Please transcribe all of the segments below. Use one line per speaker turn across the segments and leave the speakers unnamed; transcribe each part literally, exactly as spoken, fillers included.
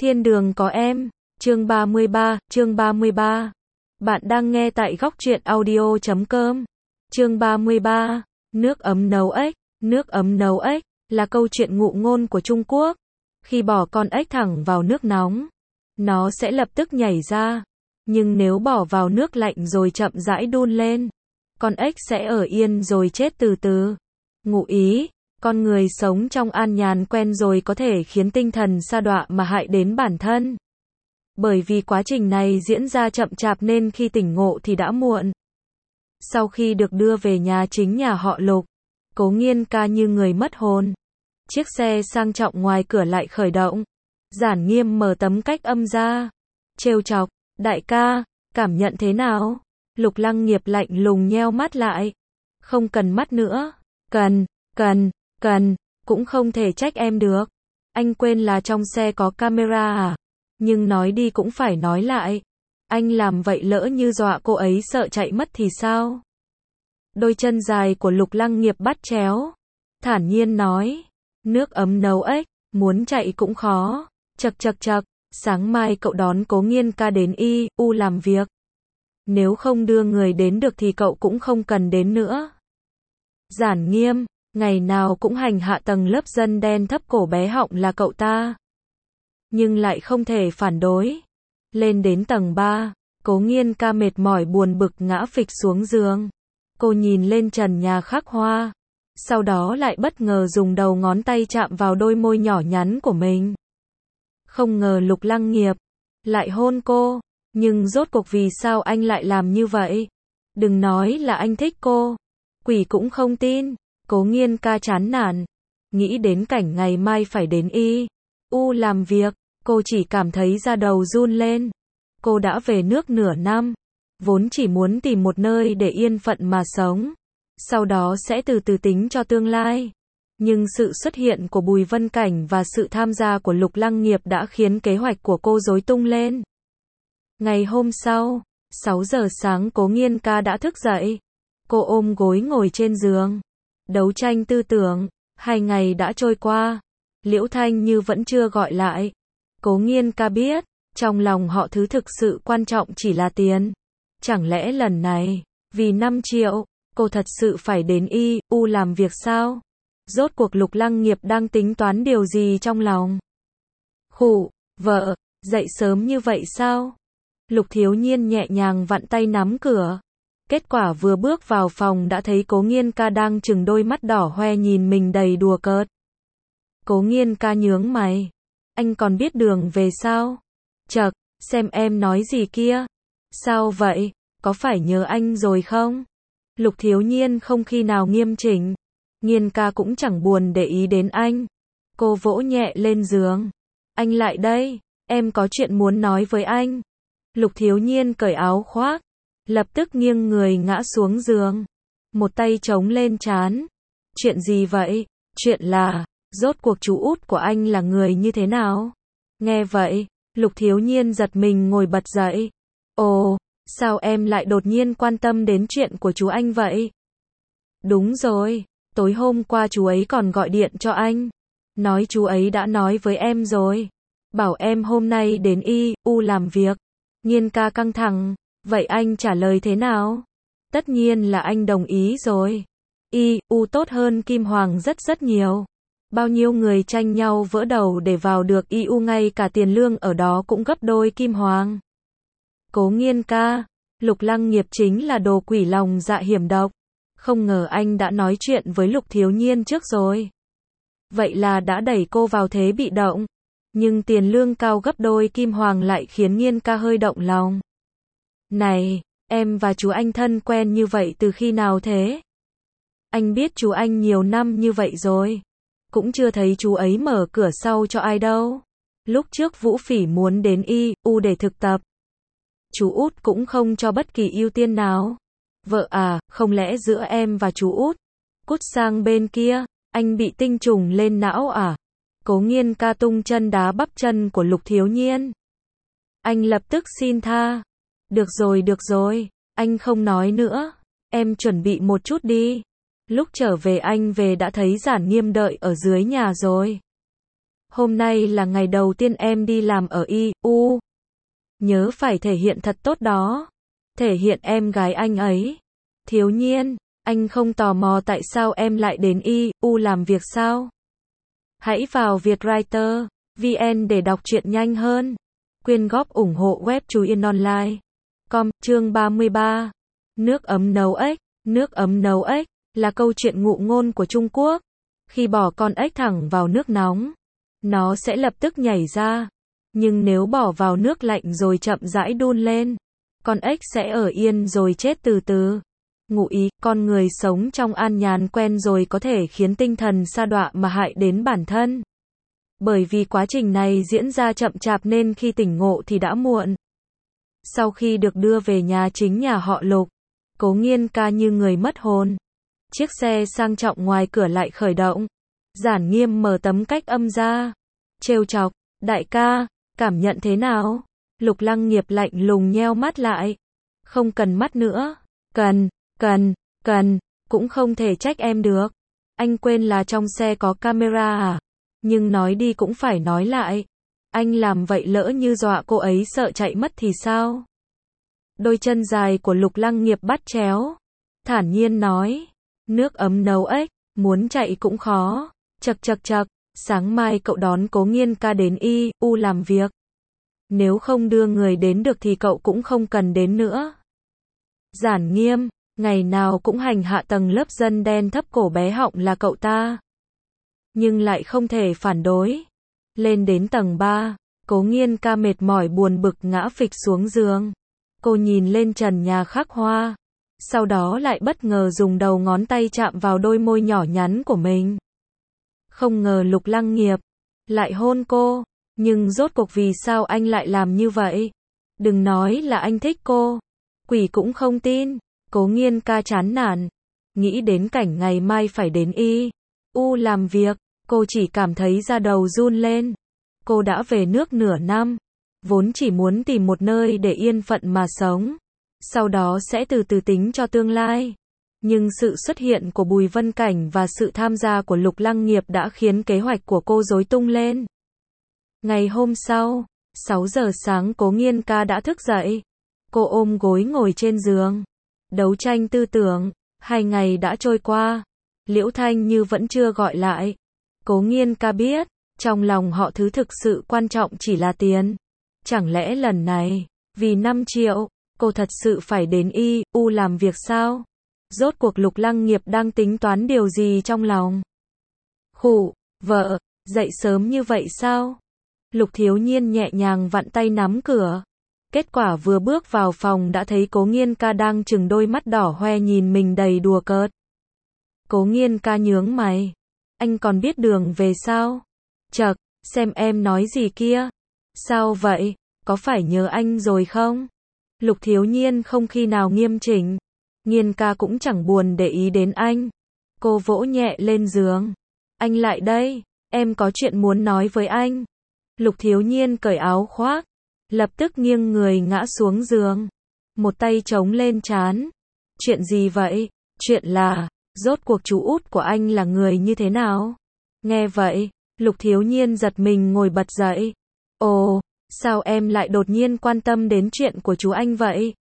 Thiên đường có em, chương ba mươi ba, chương ba mươi ba. Bạn đang nghe tại góc truyện audio chấm com. Chương ba mươi ba, nước ấm nấu ếch, nước ấm nấu ếch là câu chuyện ngụ ngôn của Trung Quốc. Khi bỏ con ếch thẳng vào nước nóng, nó sẽ lập tức nhảy ra. Nhưng nếu bỏ vào nước lạnh rồi chậm rãi đun lên, con ếch sẽ ở yên rồi chết từ từ. Ngụ ý, con người sống trong an nhàn quen rồi có thể khiến tinh thần sa đọa mà hại đến bản thân. Bởi vì quá trình này diễn ra chậm chạp nên khi tỉnh ngộ thì đã muộn. Sau khi được đưa về nhà chính nhà họ Lục, Cố Nghiên Ca như người mất hồn. Chiếc xe sang trọng ngoài cửa lại khởi động. Giản Nghiêm mở tấm cách âm ra, trêu chọc, đại ca, cảm nhận thế nào? Lục Lăng Nghiệp lạnh lùng nheo mắt lại. Không cần mắt nữa. Cần, cần, cần, cũng không thể trách em được. Anh quên là trong xe có camera à? Nhưng nói đi cũng phải nói lại. Anh làm vậy lỡ như dọa cô ấy sợ chạy mất thì sao? Đôi chân dài của Lục Lăng Nghiệp bắt chéo. Thản nhiên nói. Nước ấm nấu ếch, muốn chạy cũng khó. Chậc chậc chậc, sáng mai cậu đón Cố Nghiên Ca đến y u làm việc. Nếu không đưa người đến được thì cậu cũng không cần đến nữa. Giản Nghiêm, ngày nào cũng hành hạ tầng lớp dân đen thấp cổ bé họng là cậu ta. Nhưng lại không thể phản đối. Lên đến tầng ba, Cố Nghiên Ca mệt mỏi buồn bực ngã phịch xuống giường. Cô nhìn lên trần nhà khắc hoa. Sau đó lại bất ngờ dùng đầu ngón tay chạm vào đôi môi nhỏ nhắn của mình. Không ngờ Lục Lăng Nghiệp lại hôn cô. Nhưng rốt cuộc vì sao anh lại làm như vậy? Đừng nói là anh thích cô. Quỷ cũng không tin. Cố Nghiên Ca chán nản. Nghĩ đến cảnh ngày mai phải đến y u làm việc, cô chỉ cảm thấy da đầu run lên. Cô đã về nước nửa năm, vốn chỉ muốn tìm một nơi để yên phận mà sống. Sau đó sẽ từ từ tính cho tương lai. Nhưng sự xuất hiện của Bùi Vân Cảnh và sự tham gia của Lục Lăng Nghiệp đã khiến kế hoạch của cô rối tung lên. Ngày hôm sau, sáu giờ sáng Cố Nghiên Ca đã thức dậy. Cô ôm gối ngồi trên giường. Đấu tranh tư tưởng, hai ngày đã trôi qua. Liễu Thanh Như vẫn chưa gọi lại. Cố Nghiên Ca biết, trong lòng họ thứ thực sự quan trọng chỉ là tiền. Chẳng lẽ lần này, vì năm triệu, cô thật sự phải đến y u làm việc sao? Rốt cuộc Lục Lăng Nghiệp đang tính toán điều gì trong lòng? Khụ, vợ, dậy sớm như vậy sao? Lục Thiếu Nhiên nhẹ nhàng vặn tay nắm cửa. Kết quả vừa bước vào phòng đã thấy Cố Nghiên Ca đang trừng đôi mắt đỏ hoe nhìn mình đầy đùa cợt. Cố Nghiên Ca nhướng mày. Anh còn biết đường về sao? Chậc, xem em nói gì kia. Sao vậy? Có phải nhớ anh rồi không? Lục Thiếu Nhiên không khi nào nghiêm chỉnh. Nghiên Ca cũng chẳng buồn để ý đến anh. Cô vỗ nhẹ lên giường. Anh lại đây, em có chuyện muốn nói với anh. Lục Thiếu Nhiên cởi áo khoác, lập tức nghiêng người ngã xuống giường. Một tay chống lên trán. Chuyện gì vậy? Chuyện là, rốt cuộc chú út của anh là người như thế nào? Nghe vậy, Lục Thiếu Nhiên giật mình ngồi bật dậy. Ồ, sao em lại đột nhiên quan tâm đến chuyện của chú anh vậy? Đúng rồi, tối hôm qua chú ấy còn gọi điện cho anh. Nói chú ấy đã nói với em rồi. Bảo em hôm nay đến y u làm việc. Nghiên Ca căng thẳng. Vậy anh trả lời thế nào? Tất nhiên là anh đồng ý rồi. y u tốt hơn Kim Hoàng rất rất nhiều. Bao nhiêu người tranh nhau vỡ đầu để vào được y u, ngay cả tiền lương ở đó cũng gấp đôi Kim Hoàng. Cố Nghiên Ca, Lục Lăng Nghiệp chính là đồ quỷ lòng dạ hiểm độc. Không ngờ anh đã nói chuyện với Lục Thiếu Nhiên trước rồi. Vậy là đã đẩy cô vào thế bị động. Nhưng tiền lương cao gấp đôi Kim Hoàng lại khiến Nghiên Ca hơi động lòng. Này, em và chú anh thân quen như vậy từ khi nào thế? Anh biết chú anh nhiều năm như vậy rồi. Cũng chưa thấy chú ấy mở cửa sau cho ai đâu. Lúc trước Vũ Phỉ muốn đến y u để thực tập. Chú út cũng không cho bất kỳ ưu tiên nào. Vợ à, không lẽ giữa em và chú út? Cút sang bên kia, anh bị tinh trùng lên não à? Cố Nghiên Ca tung chân đá bắp chân của Lục Thiếu Nhiên. Anh lập tức xin tha. Được rồi được rồi, anh không nói nữa. Em chuẩn bị một chút đi. Lúc trở về anh về đã thấy Giản Nghiêm đợi ở dưới nhà rồi. hôm nay là ngày đầu tiên em đi làm ở i u. Nhớ phải thể hiện thật tốt đó. Thể hiện em gái anh ấy. Thiếu nhiên, anh không tò mò tại sao em lại đến i u làm việc sao? Hãy vào vietwriter chấm vn để đọc truyện nhanh hơn. Quyên góp ủng hộ web Chú Yên Online. Com, chương ba mươi ba. Nước ấm nấu ếch. Nước ấm nấu ếch là câu chuyện ngụ ngôn của Trung Quốc. Khi bỏ con ếch thẳng vào nước nóng, nó sẽ lập tức nhảy ra. Nhưng nếu bỏ vào nước lạnh rồi chậm rãi đun lên, con ếch sẽ ở yên rồi chết từ từ. Ngụ ý, con người sống trong an nhàn quen rồi có thể khiến tinh thần sa đọa mà hại đến bản thân. Bởi vì quá trình này diễn ra chậm chạp nên khi tỉnh ngộ thì đã muộn. Sau khi được đưa về nhà chính nhà họ Lục, Cố Nghiên ca như người mất hồn. Chiếc xe sang trọng ngoài cửa lại khởi động. Giản Nghiêm mở tấm cách âm ra. Trêu chọc, đại ca, cảm nhận thế nào? Lục Lăng Nghiệp lạnh lùng nheo mắt lại. Không cần mắt nữa. Cần, cần, cần, cũng không thể trách em được. Anh quên là trong xe có camera à? Nhưng nói đi cũng phải nói lại. Anh làm vậy lỡ như dọa cô ấy sợ chạy mất thì sao? Đôi chân dài của Lục Lăng Nghiệp bắt chéo. Thản nhiên nói. Nước ấm nấu ếch, muốn chạy cũng khó. Chậc chậc chậc, sáng mai cậu đón Cố Nghiên ca đến i u làm việc. Nếu không đưa người đến được thì cậu cũng không cần đến nữa. Giản Nghiêm, ngày nào cũng hành hạ tầng lớp dân đen thấp cổ bé họng là cậu ta. Nhưng lại không thể phản đối. Lên đến tầng ba, Cố Nghiên ca mệt mỏi buồn bực ngã phịch xuống giường. Cô nhìn lên trần nhà khắc hoa. Sau đó lại bất ngờ dùng đầu ngón tay chạm vào đôi môi nhỏ nhắn của mình. Không ngờ Lục Lăng Nghiệp lại hôn cô. Nhưng rốt cuộc vì sao anh lại làm như vậy? Đừng nói là anh thích cô. Quỷ cũng không tin. Cố Nghiên ca chán nản. Nghĩ đến cảnh ngày mai phải đến i u làm việc. Cô chỉ cảm thấy da đầu run lên. Cô đã về nước nửa năm. Vốn chỉ muốn tìm một nơi để yên phận mà sống. Sau đó sẽ từ từ tính cho tương lai. Nhưng sự xuất hiện của Bùi Vân Cảnh và sự tham gia của Lục Lăng Nghiệp đã khiến kế hoạch của cô rối tung lên. Ngày hôm sau, sáu giờ sáng Cố Nghiên ca đã thức dậy. Cô ôm gối ngồi trên giường. Đấu tranh tư tưởng. Hai ngày đã trôi qua. Liễu Thanh Như vẫn chưa gọi lại. Cố Nghiên ca biết, trong lòng họ thứ thực sự quan trọng chỉ là tiền. Chẳng lẽ lần này, vì năm triệu, cô thật sự phải đến i u làm việc sao? Rốt cuộc Lục Lăng Nghiệp đang tính toán điều gì trong lòng? Khụ, vợ, dậy sớm như vậy sao? Lục Thiếu Nhiên nhẹ nhàng vặn tay nắm cửa. Kết quả vừa bước vào phòng đã thấy Cố Nghiên ca đang trừng đôi mắt đỏ hoe nhìn mình đầy đùa cợt. Cố Nghiên ca nhướng mày. Anh còn biết đường về sao? Chậc, xem em nói gì kia. Sao vậy? Có phải nhớ anh rồi không? Lục Thiếu Nhiên không khi nào nghiêm chỉnh. Nghiên ca cũng chẳng buồn để ý đến anh. Cô vỗ nhẹ lên giường. Anh lại đây, em có chuyện muốn nói với anh. Lục Thiếu Nhiên cởi áo khoác. Lập tức nghiêng người ngã xuống giường. Một tay chống lên trán. Chuyện gì vậy? Chuyện là, rốt cuộc chú út của anh là người như thế nào? Nghe vậy, Lục Thiếu Nhiên giật mình ngồi bật dậy. Ồ, sao em lại đột nhiên quan tâm đến chuyện của chú anh vậy?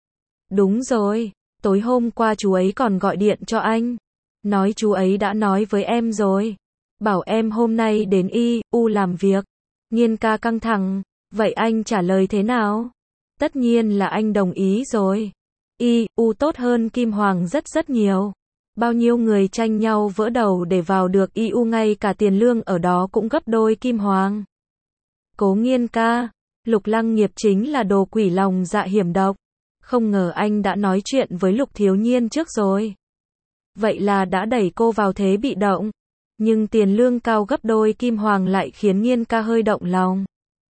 Đúng rồi, tối hôm qua chú ấy còn gọi điện cho anh. Nói chú ấy đã nói với em rồi. Bảo em hôm nay đến i u làm việc. Nghiên ca căng thẳng. Vậy anh trả lời thế nào? Tất nhiên là anh đồng ý rồi. i u tốt hơn Kim Hoàng rất rất nhiều. Bao nhiêu người tranh nhau vỡ đầu để vào được i u, ngay cả tiền lương ở đó cũng gấp đôi Kim Hoàng. Cố Nghiên ca, Lục Lăng Nghiệp chính là đồ quỷ lòng dạ hiểm độc. Không ngờ anh đã nói chuyện với Lục Thiếu Nhiên trước rồi. Vậy là đã đẩy cô vào thế bị động. Nhưng tiền lương cao gấp đôi Kim Hoàng lại khiến Nghiên ca hơi động lòng.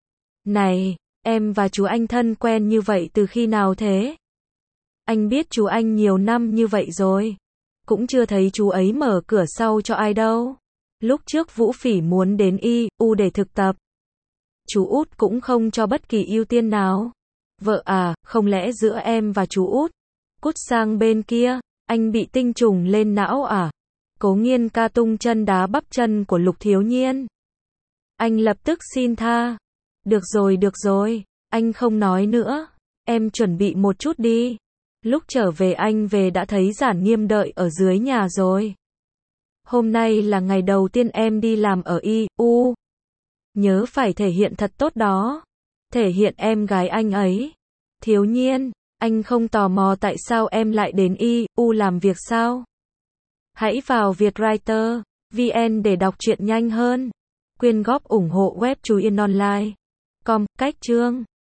Này, em và chú anh thân quen như vậy từ khi nào thế? Anh biết chú anh nhiều năm như vậy rồi. Cũng chưa thấy chú ấy mở cửa sau cho ai đâu. Lúc trước Vũ Phỉ muốn đến i u để thực tập. Chú út cũng không cho bất kỳ ưu tiên nào. Vợ à, không lẽ giữa em và chú út? Cút sang bên kia, anh bị tinh trùng lên não à? Cố Nghiên ca tung chân đá bắp chân của Lục Thiếu Nhiên. Anh lập tức xin tha. Được rồi được rồi, anh không nói nữa. Em chuẩn bị một chút đi. Lúc trở về anh về đã thấy Giản Nghiêm đợi ở dưới nhà rồi. Hôm nay là ngày đầu tiên em đi làm ở i u. Nhớ phải thể hiện thật tốt đó. Thể hiện em gái anh ấy. Thiếu nhiên, anh không tò mò tại sao em lại đến i u làm việc sao? Hãy vào Vietwriter chấm vn để đọc truyện nhanh hơn. Quyên góp ủng hộ web Chú Yên Online. Com, cách chương